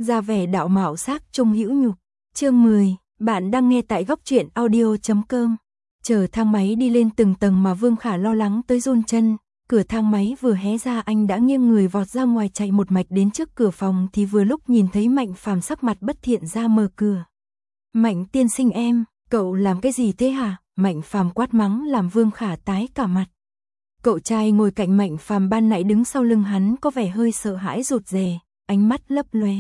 ra vẻ đạo mạo sắc trung hữu nhục. Chương 10, bạn đang nghe tại góc truyện audio.com. Chờ thang máy đi lên từng tầng mà Vương Khả lo lắng tới run chân, cửa thang máy vừa hé ra anh đã nghiêng người vọt ra ngoài chạy một mạch đến trước cửa phòng thì vừa lúc nhìn thấy Mạnh Phàm sắc mặt bất thiện ra mở cửa. Mạnh tiên sinh em, cậu làm cái gì thế hả? Mạnh Phàm quát mắng làm Vương Khả tái cả mặt. Cậu trai ngồi cạnh Mạnh Phàm ban nãy đứng sau lưng hắn có vẻ hơi sợ hãi rụt rè, ánh mắt lấp lóe.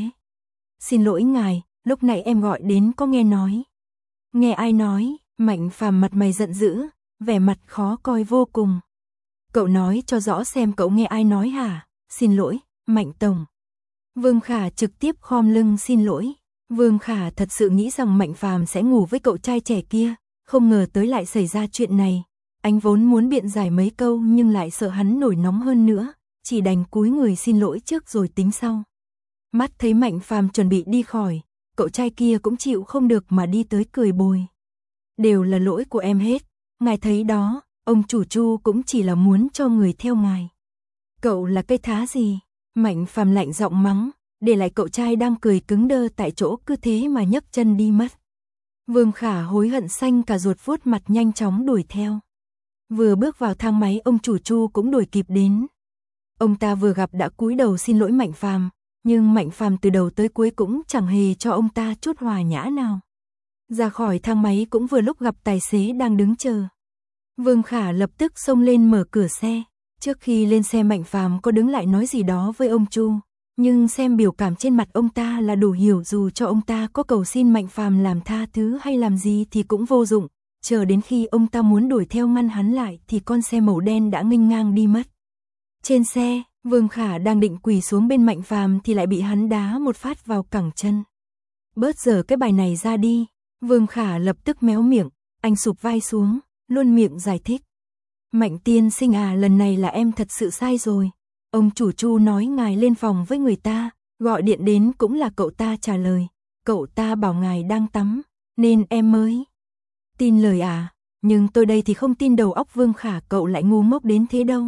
Xin lỗi ngài, lúc nãy em gọi đến có nghe nói. Nghe ai nói? Mạnh Phàm mặt mày giận dữ, vẻ mặt khó coi vô cùng. Cậu nói cho rõ xem cậu nghe ai nói hả? Xin lỗi, Mạnh Tổng. Vương Khả trực tiếp khom lưng xin lỗi. Vương Khả thật sự nghĩ rằng Mạnh Phàm sẽ ngủ với cậu trai trẻ kia, không ngờ tới lại xảy ra chuyện này. Anh vốn muốn biện giải mấy câu nhưng lại sợ hắn nổi nóng hơn nữa, chỉ đành cúi người xin lỗi trước rồi tính sau. Mắt thấy Mạnh Phàm chuẩn bị đi khỏi, cậu trai kia cũng chịu không được mà đi tới cười bồi. Đều là lỗi của em hết, ngài thấy đó, ông chủ Chu cũng chỉ là muốn cho người theo ngài. Cậu là cây thá gì? Mạnh Phàm lạnh giọng mắng, để lại cậu trai đang cười cứng đơ tại chỗ cứ thế mà nhấc chân đi mất. Vương Khả hối hận xanh cả ruột vuốt mặt nhanh chóng đuổi theo. Vừa bước vào thang máy ông chủ Chu cũng đuổi kịp đến. Ông ta vừa gặp đã cúi đầu xin lỗi Mạnh Phàm, nhưng Mạnh Phàm từ đầu tới cuối cũng chẳng hề cho ông ta chút hòa nhã nào. Ra khỏi thang máy cũng vừa lúc gặp tài xế đang đứng chờ. Vương Khả lập tức xông lên mở cửa xe. Trước khi lên xe Mạnh Phàm có đứng lại nói gì đó với ông Chu, nhưng xem biểu cảm trên mặt ông ta là đủ hiểu dù cho ông ta có cầu xin Mạnh Phàm làm tha thứ hay làm gì thì cũng vô dụng. Chờ đến khi ông ta muốn đuổi theo ngăn hắn lại thì con xe màu đen đã nghênh ngang đi mất. Trên xe, Vương Khả đang định quỳ xuống bên Mạnh Phàm thì lại bị hắn đá một phát vào cẳng chân. Bớt dở cái bài này ra đi. Vương Khả lập tức méo miệng, anh sụp vai xuống, luôn miệng giải thích. Mạnh tiên sinh à, lần này là em thật sự sai rồi. Ông chủ Chu nói ngài lên phòng với người ta, gọi điện đến cũng là cậu ta trả lời. Cậu ta bảo ngài đang tắm, nên em mới tin lời à, nhưng tôi đây thì không tin đầu óc Vương Khả cậu lại ngu ngốc đến thế đâu.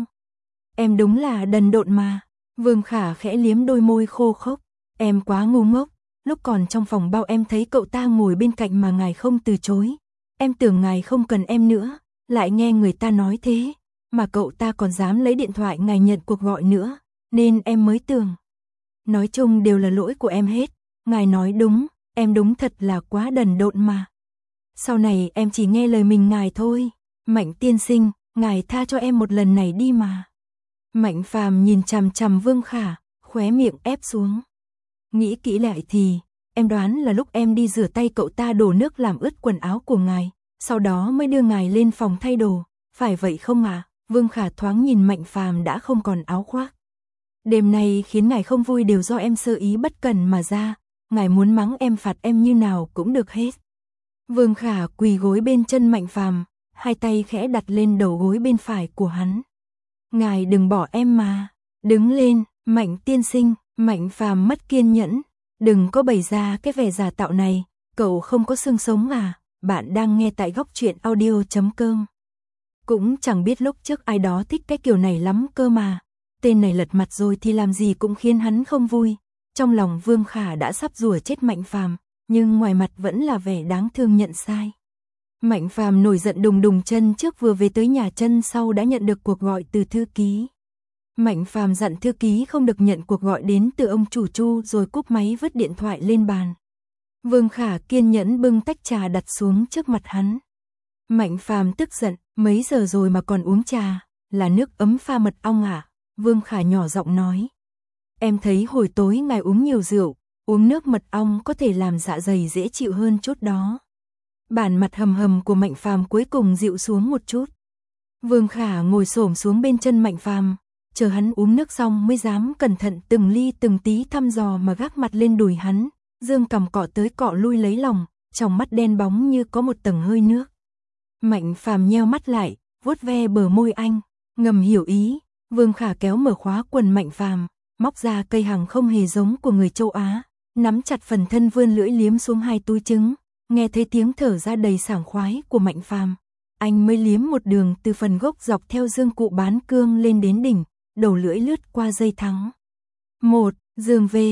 Em đúng là đần độn mà. Vương Khả khẽ liếm đôi môi khô khốc. Em quá ngu ngốc, lúc còn trong phòng bao em thấy cậu ta ngồi bên cạnh mà ngài không từ chối. Em tưởng ngài không cần em nữa, lại nghe người ta nói thế, mà cậu ta còn dám lấy điện thoại ngài nhận cuộc gọi nữa, nên em mới tưởng. Nói chung đều là lỗi của em hết, ngài nói đúng, em đúng thật là quá đần độn mà. Sau này em chỉ nghe lời mình ngài thôi. Mạnh tiên sinh, ngài tha cho em một lần này đi mà. Mạnh Phàm nhìn chằm chằm Vương Khả, khóe miệng ép xuống. Nghĩ kỹ lại thì, em đoán là lúc em đi rửa tay cậu ta đổ nước làm ướt quần áo của ngài, sau đó mới đưa ngài lên phòng thay đồ, phải vậy không ạ? Vương Khả thoáng nhìn Mạnh Phàm đã không còn áo khoác. Đêm nay khiến ngài không vui đều do em sơ ý bất cẩn mà ra, ngài muốn mắng em phạt em như nào cũng được hết. Vương Khả quỳ gối bên chân Mạnh Phàm, hai tay khẽ đặt lên đầu gối bên phải của hắn. Ngài đừng bỏ em mà. Đứng lên, Mạnh tiên sinh. Mạnh Phàm mất kiên nhẫn. Đừng có bày ra cái vẻ giả tạo này, cậu không có xương sống à? Bạn đang nghe tại góc truyện audio.com. Cũng chẳng biết lúc trước ai đó thích cái kiểu này lắm cơ mà. Tên này lật mặt rồi thì làm gì cũng khiến hắn không vui. Trong lòng Vương Khả đã sắp rủa chết Mạnh Phàm, nhưng ngoài mặt vẫn là vẻ đáng thương nhận sai. Mạnh Phàm nổi giận đùng đùng chân trước vừa về tới nhà, chân sau đã nhận được cuộc gọi từ thư ký. Mạnh Phàm dặn thư ký không được nhận cuộc gọi đến từ ông chủ Chu rồi cúp máy vứt điện thoại lên bàn. Vương Khả kiên nhẫn bưng tách trà đặt xuống trước mặt hắn. Mạnh Phàm tức giận, mấy giờ rồi mà còn uống trà, là nước ấm pha mật ong à? Vương Khả nhỏ giọng nói. Em thấy hồi tối ngài uống nhiều rượu, uống nước mật ong có thể làm dạ dày dễ chịu hơn chút đó. Bản mặt hầm hầm của Mạnh Phàm cuối cùng dịu xuống một chút. Vương Khả ngồi xổm xuống bên chân Mạnh Phàm, chờ hắn uống nước xong mới dám cẩn thận từng ly từng tí thăm dò mà gác mặt lên đùi hắn, dương cằm cọ tới cọ lui lấy lòng, trong mắt đen bóng như có một tầng hơi nước. Mạnh Phàm nheo mắt lại, vuốt ve bờ môi anh, ngầm hiểu ý. Vương Khả kéo mở khóa quần Mạnh Phàm, móc ra cây hằng không hề giống của người châu Á, nắm chặt phần thân vươn lưỡi liếm xuống hai túi trứng, nghe thấy tiếng thở ra đầy sảng khoái của Mạnh Phàm, anh mới liếm một đường từ phần gốc dọc theo dương cụ bán cương lên đến đỉnh, đầu lưỡi lướt qua dây thắng. 1. Dương V.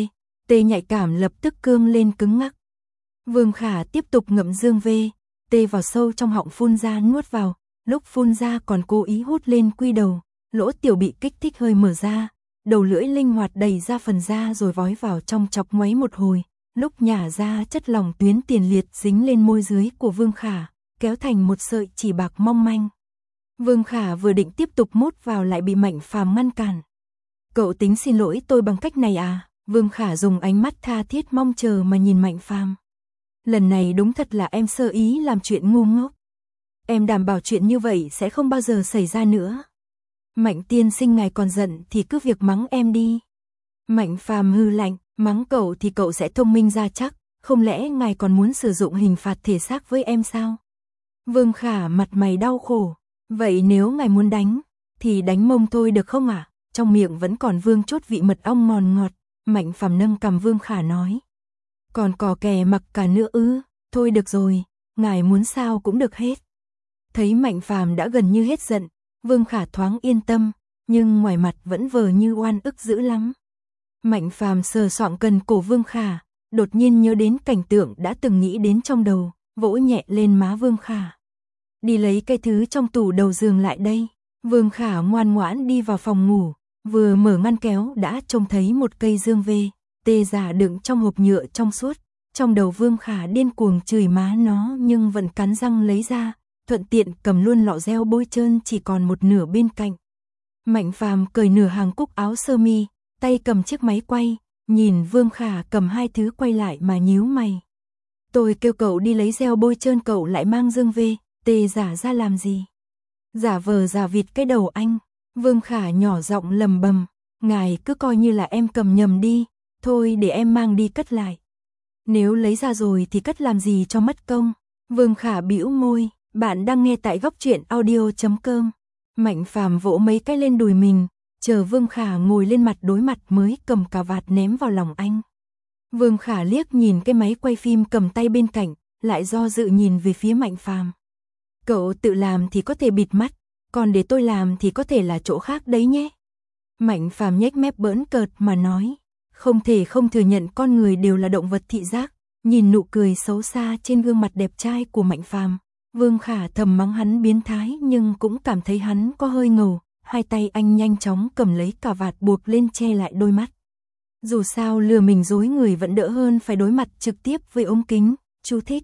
Tê nhạy cảm lập tức cương lên cứng ngắc. Vương Khả tiếp tục ngậm Dương V, tê vào sâu trong họng phun ra nuốt vào, lúc phun ra còn cố ý hút lên quy đầu, lỗ tiểu bị kích thích hơi mở ra, đầu lưỡi linh hoạt đẩy ra phần da rồi vói vào trong chọc ngoáy một hồi, lúc nhả ra chất lỏng tuyến tiền liệt dính lên môi dưới của Vương Khả, kéo thành một sợi chỉ bạc mong manh. Vương Khả vừa định tiếp tục mút vào lại bị Mạnh Phàm ngăn cản. Cậu tính xin lỗi tôi bằng cách này à? Vương Khả dùng ánh mắt tha thiết mong chờ mà nhìn Mạnh Phàm. Lần này đúng thật là em sơ ý làm chuyện ngu ngốc. Em đảm bảo chuyện như vậy sẽ không bao giờ xảy ra nữa. Mạnh tiên sinh ngài còn giận thì cứ việc mắng em đi. Mạnh Phàm hừ lạnh, mắng cậu thì cậu sẽ thông minh ra chắc, không lẽ ngài còn muốn sử dụng hình phạt thể xác với em sao? Vương Khả mặt mày đau khổ, vậy nếu ngài muốn đánh, thì đánh mông thôi được không ạ? Trong miệng vẫn còn vương chốt vị mật ong ngon ngọt, Mạnh Phàm nâng cằm Vương Khả nói. Còn cò kè mặc cả nữa ư? Thôi được rồi, ngài muốn sao cũng được hết. Thấy Mạnh Phàm đã gần như hết giận, Vương Khả thoáng yên tâm, nhưng ngoài mặt vẫn vờ như oan ức dữ lắm. Mạnh Phàm sờ soạng cần cổ Vương Khả, đột nhiên nhớ đến cảnh tượng đã từng nghĩ đến trong đầu, vỗ nhẹ lên má Vương Khả. Đi lấy cái thứ trong tủ đầu giường lại đây. Vương Khả ngoan ngoãn đi vào phòng ngủ, vừa mở ngăn kéo đã trông thấy một cây Dương V, tê giả đựng trong hộp nhựa trong suốt. Trong đầu Vương Khả điên cuồng chửi má nó nhưng vẫn cắn răng lấy ra, thuận tiện cầm luôn lọ gel bôi trơn chỉ còn một nửa bên cạnh. Mạnh Phàm cởi nửa hàng cúc áo sơ mi, tay cầm chiếc máy quay, nhìn Vương Khả cầm hai thứ quay lại mà nhíu mày. Tôi kêu cậu đi lấy gel bôi trơn cậu lại mang Dương V, tê giả ra làm gì? Giả vờ giả vịt cái đầu anh. Vương Khả nhỏ giọng lầm bầm, ngài cứ coi như là em cầm nhầm đi, thôi để em mang đi cất lại. Nếu lấy ra rồi thì cất làm gì cho mất công. Vương Khả bĩu môi, bạn đang nghe tại góc truyện audio.com. Mạnh Phàm vỗ mấy cái lên đùi mình, chờ Vương Khả ngồi lên mặt đối mặt mới cầm cà vạt ném vào lòng anh. Vương Khả liếc nhìn cái máy quay phim cầm tay bên cạnh, lại do dự nhìn về phía Mạnh Phàm. Cậu tự làm thì có thể bịt mắt, còn để tôi làm thì có thể là chỗ khác đấy nhé. Mạnh Phàm nhếch mép bỡn cợt mà nói, không thể không thừa nhận con người đều là động vật thị giác. Nhìn nụ cười xấu xa trên gương mặt đẹp trai của Mạnh Phàm, Vương Khả thầm mắng hắn biến thái nhưng cũng cảm thấy hắn có hơi ngầu. Hai tay anh nhanh chóng cầm lấy cà vạt buộc lên che lại đôi mắt. Dù sao lừa mình dối người vẫn đỡ hơn phải đối mặt trực tiếp với ống kính. Chú thích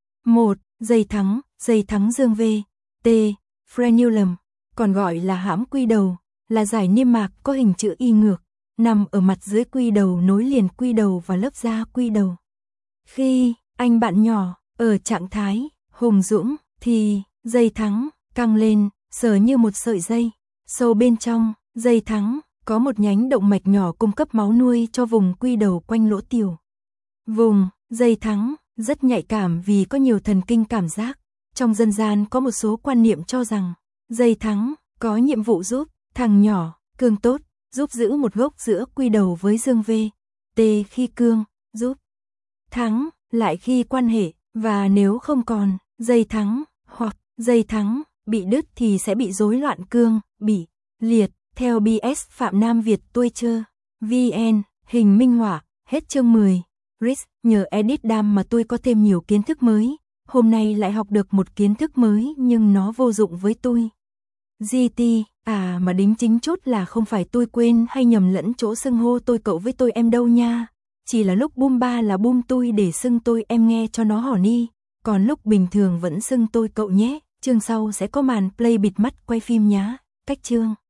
1. Dây thắng Dương V, T, frenulum, còn gọi là hãm quy đầu, là giải niêm mạc có hình chữ Y ngược, nằm ở mặt dưới quy đầu nối liền quy đầu và lớp da quy đầu. Khi anh bạn nhỏ ở trạng thái hùng dũng thì dây thắng căng lên, sờ như một sợi dây. Sâu bên trong dây thắng có một nhánh động mạch nhỏ cung cấp máu nuôi cho vùng quy đầu quanh lỗ tiểu. Vùng dây thắng rất nhạy cảm vì có nhiều thần kinh cảm giác. Trong dân gian có một số quan niệm cho rằng dây thắng có nhiệm vụ giúp thằng nhỏ cương tốt, giúp giữ một gốc giữa quy đầu với Dương V, T khi cương, giúp thắng lại khi quan hệ, và nếu không còn dây thắng hoặc dây thắng bị đứt thì sẽ bị rối loạn cương, bị liệt. Theo BS Phạm Nam Việt tôi chơ VN, hình minh họa, hết chương 10. Rich, nhờ edit đam mà tôi có thêm nhiều kiến thức mới. Hôm nay lại học được một kiến thức mới nhưng nó vô dụng với tôi. GT, à mà đính chính chốt là không phải tôi quên hay nhầm lẫn chỗ xưng hô tôi cậu với tôi em đâu nha. Chỉ là lúc boom ba là boom tôi để xưng tôi em nghe cho nó hỏ ni. Còn lúc bình thường vẫn xưng tôi cậu nhé. Chương sau sẽ có màn play bịt mắt quay phim nhá. Cách chương.